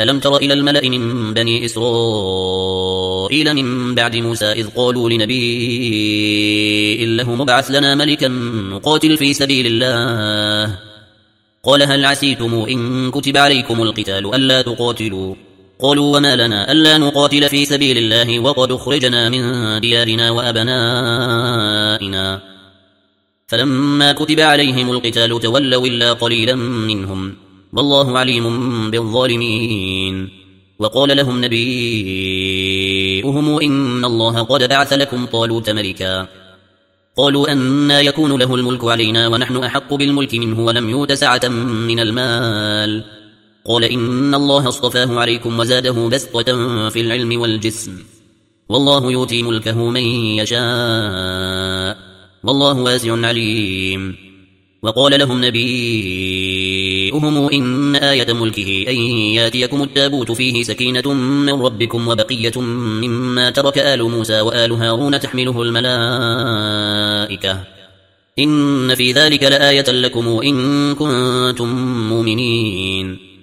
ألم تر إلى الملأ من بني إسرائيل من بعد موسى إذ قالوا لنبي له مبعث لنا ملكا نقاتل في سبيل الله قال هل عسيتم إن كتب عليكم القتال ألا تقاتلوا قالوا وما لنا ألا نقاتل في سبيل الله وقد أخرجنا من ديارنا وأبنائنا فلما كتب عليهم القتال تولوا إلا قليلا منهم والله عليم بالظالمين وقال لهم نبيئهم إن الله قد بعث لكم طالوت ملكا قالوا أنى يكون له الملك علينا ونحن أحق بالملك منه ولم يؤت سعة من المال قال إن الله اصطفاه عليكم وزاده بسطة في العلم والجسم والله يؤتي ملكه من يشاء والله واسع عليم وقال لهم نبيئهم إن آية ملكه أن ياتيكم التابوت فيه سكينة من ربكم وبقية مما ترك آل موسى وآل هارون تحمله الملائكة إن في ذلك لآية لكم إن كنتم مؤمنين